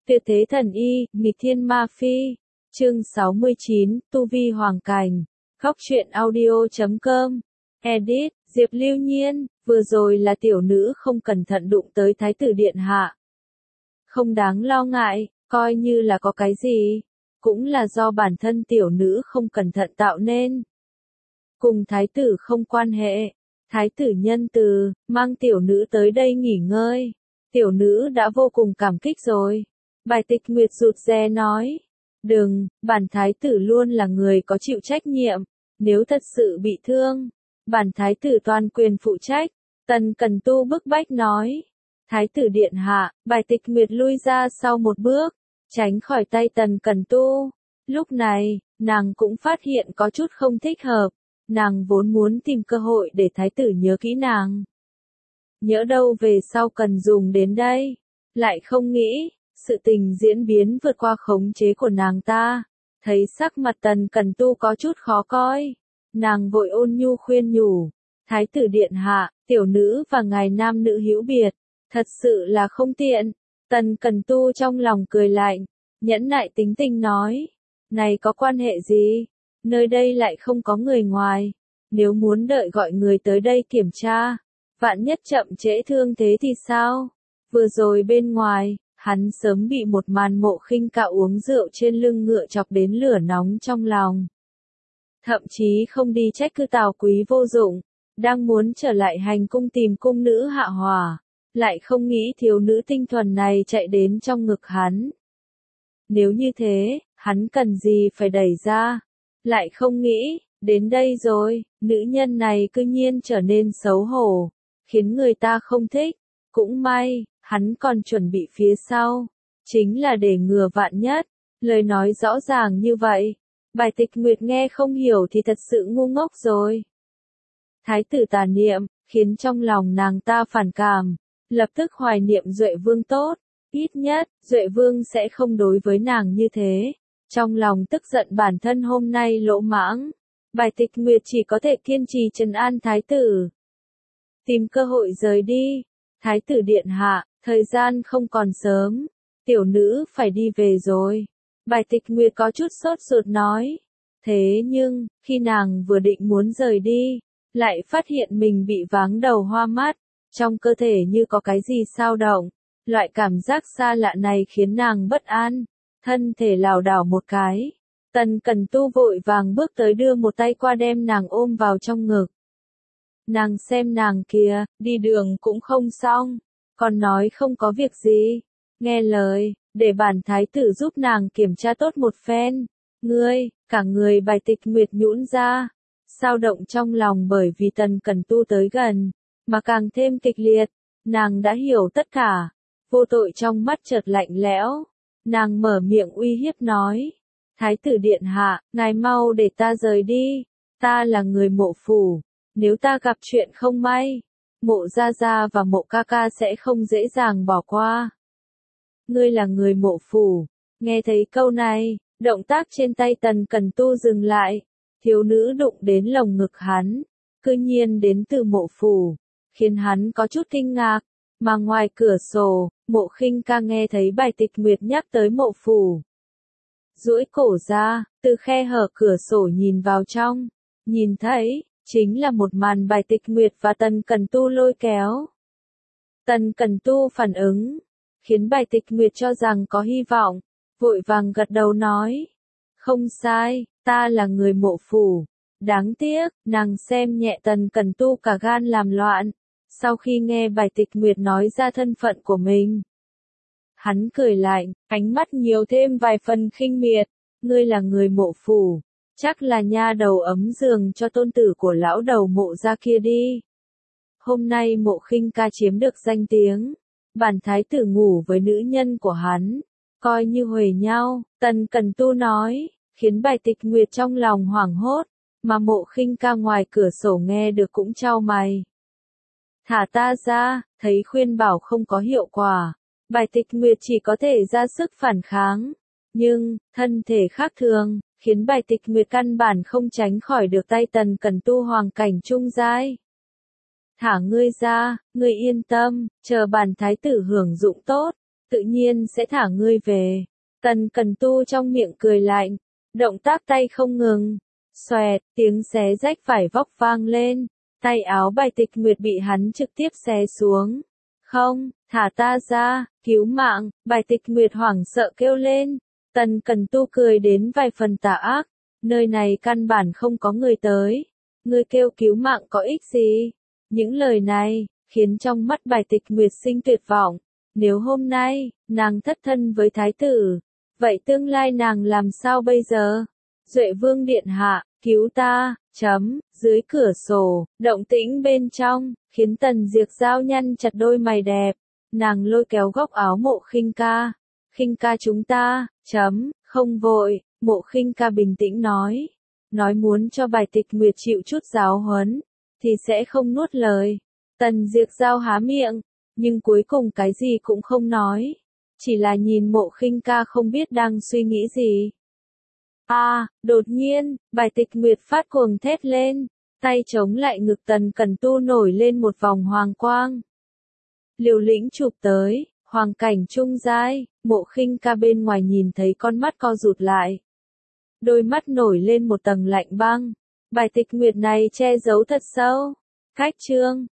Tuyệt thế thần y, nghịch thiên ma phi. Chương 69, tu vi hoàng cảnh. Góc truyện audio.com. Edit, Diệp Lưu Nhiên, vừa rồi là tiểu nữ không cẩn thận đụng tới thái tử điện hạ. Không đáng lo ngại, coi như là có cái gì, cũng là do bản thân tiểu nữ không cẩn thận tạo nên. Cùng thái tử không quan hệ, thái tử nhân từ, mang tiểu nữ tới đây nghỉ ngơi. Tiểu nữ đã vô cùng cảm kích rồi. Bài Tịch Nguyệt rụt rè nói. Đừng, bản thái tử luôn là người có chịu trách nhiệm. Nếu thật sự bị thương, bản thái tử toàn quyền phụ trách. Tần Cần Tu bức bách nói. Thái tử điện hạ, Bài Tịch Nguyệt lui ra sau một bước, tránh khỏi tay Tần Cần Tu. Lúc này, nàng cũng phát hiện có chút không thích hợp. Nàng vốn muốn tìm cơ hội để thái tử nhớ kỹ nàng. Nhỡ đâu về sau cần dùng đến đây. Lại không nghĩ, sự tình diễn biến vượt qua khống chế của nàng ta. Thấy sắc mặt Tần Cần Tu có chút khó coi. Nàng vội ôn nhu khuyên nhủ. Thái tử điện hạ, tiểu nữ và ngài nam nữ hữu biệt. Thật sự là không tiện. Tần Cần Tu trong lòng cười lạnh. Nhẫn nại tính tình nói. Này có quan hệ gì? Nơi đây lại không có người ngoài. Nếu muốn đợi gọi người tới đây kiểm tra, vạn nhất chậm trễ thương thế thì sao? Vừa rồi bên ngoài, hắn sớm bị một màn Mộ Khinh Ca uống rượu trên lưng ngựa chọc đến lửa nóng trong lòng. Thậm chí không đi trách cứ Tào Quý vô dụng, đang muốn trở lại hành cung tìm cung nữ hạ hòa, lại không nghĩ thiếu nữ tinh thuần này chạy đến trong ngực hắn. Nếu như thế, hắn cần gì phải đẩy ra? Lại không nghĩ, đến đây rồi, nữ nhân này cư nhiên trở nên xấu hổ, khiến người ta không thích. Cũng may, hắn còn chuẩn bị phía sau, chính là để ngừa vạn nhất. Lời nói rõ ràng như vậy, Bài Tịch Nguyệt nghe không hiểu thì thật sự ngu ngốc rồi. Thái tử tà niệm, khiến trong lòng nàng ta phản cảm, lập tức hoài niệm Duệ Vương tốt, ít nhất, Duệ Vương sẽ không đối với nàng như thế. Trong lòng tức giận bản thân hôm nay lỗ mãng, Bài Tịch Nguyệt chỉ có thể kiên trì trấn an thái tử. Tìm cơ hội rời đi. Thái tử điện hạ, thời gian không còn sớm, tiểu nữ phải đi về rồi. Bài Tịch Nguyệt có chút sốt ruột nói. Thế nhưng, khi nàng vừa định muốn rời đi, lại phát hiện mình bị váng đầu hoa mắt, trong cơ thể như có cái gì xao động. Loại cảm giác xa lạ này khiến nàng bất an, thân thể lảo đảo một cái. Tần Cần Tu vội vàng bước tới đưa một tay qua đem nàng ôm vào trong ngực. Nàng xem nàng kìa, đi đường cũng không xong, còn nói không có việc gì. Nghe lời, để bản thái tử giúp nàng kiểm tra tốt một phen. Ngươi, cả người Bài Tịch Nguyệt nhũn ra, xao động trong lòng bởi vì Tần Cần Tu tới gần, mà càng thêm kịch liệt. Nàng đã hiểu tất cả, vô tội trong mắt chợt lạnh lẽo. Nàng mở miệng uy hiếp nói. Thái tử điện hạ, ngài mau để ta rời đi. Ta là người Mộ phủ. Nếu ta gặp chuyện không may, Mộ gia gia và Mộ ca ca sẽ không dễ dàng bỏ qua. Ngươi là người Mộ phủ. Nghe thấy câu này, động tác trên tay Tần Cần Tu dừng lại. Thiếu nữ đụng đến lồng ngực hắn, cư nhiên đến từ Mộ phủ, khiến hắn có chút kinh ngạc. Mà ngoài cửa sổ, Mộ Khinh Ca nghe thấy Bài Tịch Nguyệt nhắc tới Mộ phủ. Duỗi cổ ra, từ khe hở cửa sổ nhìn vào trong, nhìn thấy, chính là một màn Bài Tịch Nguyệt và Tần Cần Tu lôi kéo. Tần Cần Tu phản ứng, khiến Bài Tịch Nguyệt cho rằng có hy vọng, vội vàng gật đầu nói. Không sai, ta là người Mộ phủ. Đáng tiếc, nàng xem nhẹ Tần Cần Tu cả gan làm loạn. Sau khi nghe Bài Tịch Nguyệt nói ra thân phận của mình, hắn cười lạnh, ánh mắt nhiều thêm vài phần khinh miệt. Ngươi là người Mộ phủ, chắc là nha đầu ấm giường cho tôn tử của lão đầu Mộ gia kia đi. Hôm nay Mộ Khinh Ca chiếm được danh tiếng, bản thái tử ngủ với nữ nhân của hắn, coi như huề nhau. Tần Cần Tu nói, khiến Bài Tịch Nguyệt trong lòng hoảng hốt, mà Mộ Khinh Ca ngoài cửa sổ nghe được cũng chau mày. Thả ta ra, thấy khuyên bảo không có hiệu quả, Bài Tịch Nguyệt chỉ có thể ra sức phản kháng. Nhưng, thân thể khác thường, khiến Bài Tịch Nguyệt căn bản không tránh khỏi được tay Tần Cần Tu hoàng cảnh trung giai. Thả ngươi ra, ngươi yên tâm, chờ bản thái tử hưởng dụng tốt, tự nhiên sẽ thả ngươi về. Tần Cần Tu trong miệng cười lạnh, động tác tay không ngừng. Xoẹt, tiếng xé rách vải vóc vang lên, tay áo Bài Tịch Nguyệt bị hắn trực tiếp xé xuống. Không, thả ta ra, cứu mạng, Bài Tịch Nguyệt hoảng sợ kêu lên. Tần Cần Tu cười đến vài phần tà ác, nơi này căn bản không có người tới. Ngươi kêu cứu mạng có ích gì? Những lời này, khiến trong mắt Bài Tịch Nguyệt sinh tuyệt vọng. Nếu hôm nay, nàng thất thân với thái tử, vậy tương lai nàng làm sao bây giờ? Duệ Vương điện hạ, cứu ta, dưới cửa sổ, động tĩnh bên trong, khiến Tần Diệc Giao nhăn chặt đôi mày đẹp. Nàng lôi kéo góc áo Mộ Khinh Ca. Khinh ca chúng ta, không vội, Mộ Khinh Ca bình tĩnh nói. Nói muốn cho Bài Tịch Nguyệt chịu chút giáo huấn, thì sẽ không nuốt lời. Tần Diệc Giao há miệng, nhưng cuối cùng cái gì cũng không nói. Chỉ là nhìn Mộ Khinh Ca không biết đang suy nghĩ gì. Đột nhiên, Bài Tịch Nguyệt phát cuồng thét lên, tay chống lại ngực Tần Cần Tu nổi lên một vòng hoàng quang. Liều lĩnh chụp tới, hoàng cảnh trung giai, Mộ Khinh Ca bên ngoài nhìn thấy con mắt co rụt lại. Đôi mắt nổi lên một tầng lạnh băng, Bài Tịch Nguyệt này che giấu thật sâu. Cách chương